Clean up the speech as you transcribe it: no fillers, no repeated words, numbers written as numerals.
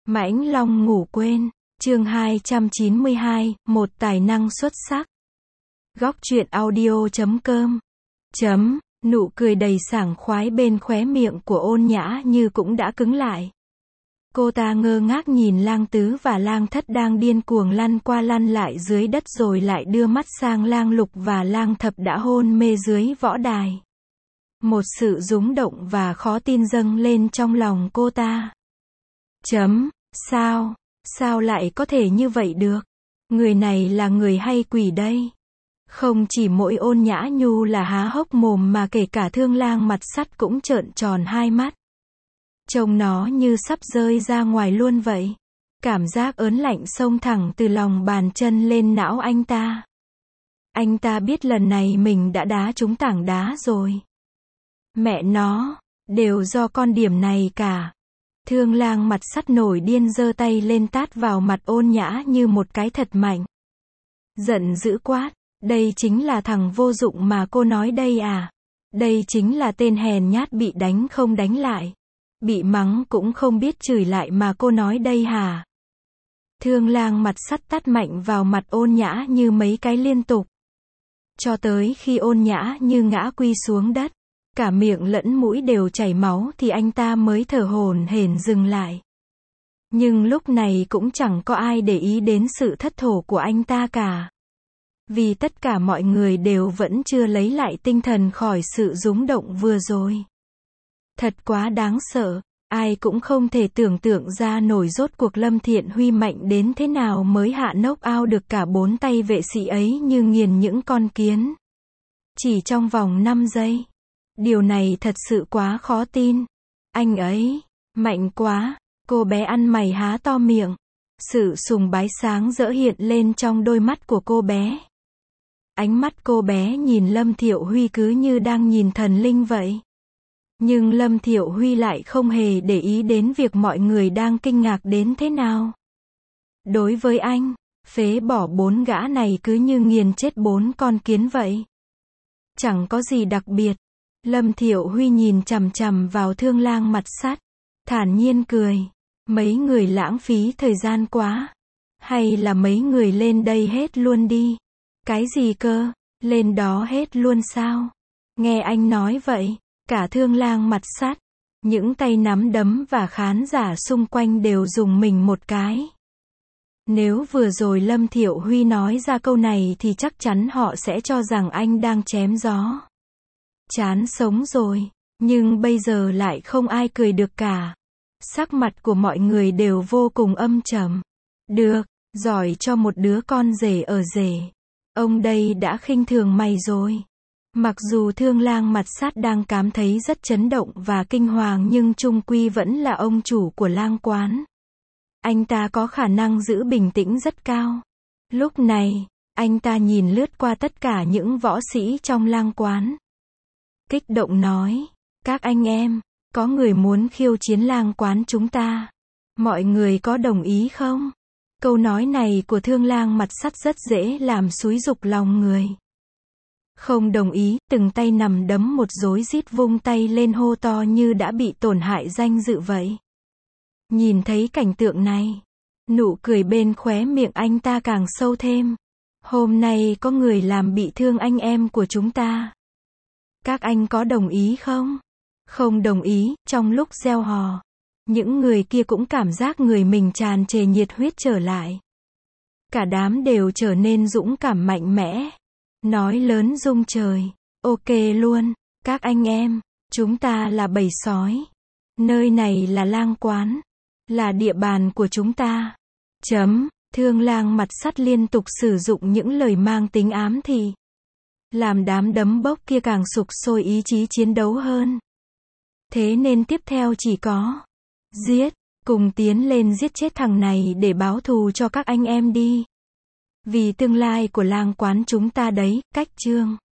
Mãnh Long ngủ quên, chương 292, một tài năng xuất sắc. Góc truyện audio.com. Nụ cười đầy sảng khoái bên khóe miệng của Ôn Nhã Như cũng đã cứng lại. Cô ta ngơ ngác nhìn Lang Tứ và Lang Thất đang điên cuồng lăn qua lăn lại dưới đất, rồi lại đưa mắt sang Lang Lục và Lang Thập đã hôn mê dưới võ đài. Một sự rúng động và khó tin dâng lên trong lòng cô ta. Sao lại có thể như vậy được? Người này là người hay quỷ đây? Không chỉ mỗi Ôn Nhã Nhu là há hốc mồm mà kể cả Thương Lang Mặt Sắt cũng trợn tròn hai mắt. Trông nó như sắp rơi ra ngoài luôn vậy. Cảm giác ớn lạnh xông thẳng từ lòng bàn chân lên não anh ta. Anh ta biết lần này mình đã đá trúng tảng đá rồi. Mẹ nó, đều do con điểm này cả. Thương Lang Mặt Sắt nổi điên giơ tay lên tát vào mặt Ôn Nhã Như một cái thật mạnh. Giận dữ quát, đây chính là thằng vô dụng mà cô nói đây à? Đây chính là tên hèn nhát bị đánh không đánh lại, bị mắng cũng không biết chửi lại mà cô nói đây hả? Thương Lang Mặt Sắt tát mạnh vào mặt Ôn Nhã Như mấy cái liên tục, cho tới khi Ôn Nhã Như ngã quy xuống đất, cả miệng lẫn mũi đều chảy máu thì anh ta mới thở hổn hển dừng lại. Nhưng lúc này cũng chẳng có ai để ý đến sự thất thố của anh ta cả. Vì tất cả mọi người đều vẫn chưa lấy lại tinh thần khỏi sự rúng động vừa rồi. Thật quá đáng sợ, ai cũng không thể tưởng tượng ra nổi rốt cuộc Lâm Thiện Huy mạnh đến thế nào mới hạ knock out được cả 4 tay vệ sĩ ấy như nghiền những con kiến. Chỉ trong vòng 5 giây. Điều này thật sự quá khó tin. Anh ấy, mạnh quá. Cô bé ăn mày há to miệng. Sự sùng bái sáng rỡ hiện lên trong đôi mắt của cô bé. Ánh mắt cô bé nhìn Lâm Thiệu Huy cứ như đang nhìn thần linh vậy. Nhưng Lâm Thiệu Huy lại không hề để ý đến việc mọi người đang kinh ngạc đến thế nào. Đối với anh, phế bỏ 4 gã này cứ như nghiền chết 4 con kiến vậy. Chẳng có gì đặc biệt. Lâm Thiệu Huy nhìn chằm chằm vào Thương Lang Mặt Sắt, thản nhiên cười. Mấy người lãng phí thời gian quá. Hay là mấy người lên đây hết luôn đi. Cái gì cơ? Lên đó hết luôn sao? Nghe anh nói vậy, cả Thương Lang Mặt Sắt, những tay nắm đấm và khán giả xung quanh đều rùng mình một cái. Nếu vừa rồi Lâm Thiệu Huy nói ra câu này thì chắc chắn họ sẽ cho rằng anh đang chém gió. Chán sống rồi, nhưng bây giờ lại không ai cười được cả. Sắc mặt của mọi người đều vô cùng âm trầm. Được, giỏi cho một đứa con rể ở rể. Ông đây đã khinh thường mày rồi. Mặc dù Thương Lang Mặt Sắt đang cảm thấy rất chấn động và kinh hoàng nhưng chung quy vẫn là ông chủ của lang quán. Anh ta có khả năng giữ bình tĩnh rất cao. Lúc này, anh ta nhìn lướt qua tất cả những võ sĩ trong lang quán. Kích động nói, các anh em, có người muốn khiêu chiến lang quán chúng ta. Mọi người có đồng ý không? Câu nói này của Thương Lang Mặt Sắt rất dễ làm xúi giục lòng người. Không đồng ý, từng tay nằm đấm một rối rít vung tay lên hô to như đã bị tổn hại danh dự vậy. Nhìn thấy cảnh tượng này, nụ cười bên khóe miệng anh ta càng sâu thêm. Hôm nay có người làm bị thương anh em của chúng ta. Các anh có đồng ý không? Không đồng ý. Trong lúc reo hò, những người kia cũng cảm giác người mình tràn trề nhiệt huyết trở lại. Cả đám đều trở nên dũng cảm mạnh mẽ. Nói lớn rung trời. Ok luôn. Các anh em, chúng ta là bầy sói. Nơi này là lang quán. Là địa bàn của chúng ta. Thương Lang Mặt Sắt liên tục sử dụng những lời mang tính ám thị. Làm đám đấm bốc kia càng sục sôi ý chí chiến đấu hơn. Thế nên tiếp theo chỉ có giết, cùng tiến lên giết chết thằng này để báo thù cho các anh em đi. Vì tương lai của lang quán chúng ta đấy, cách chương.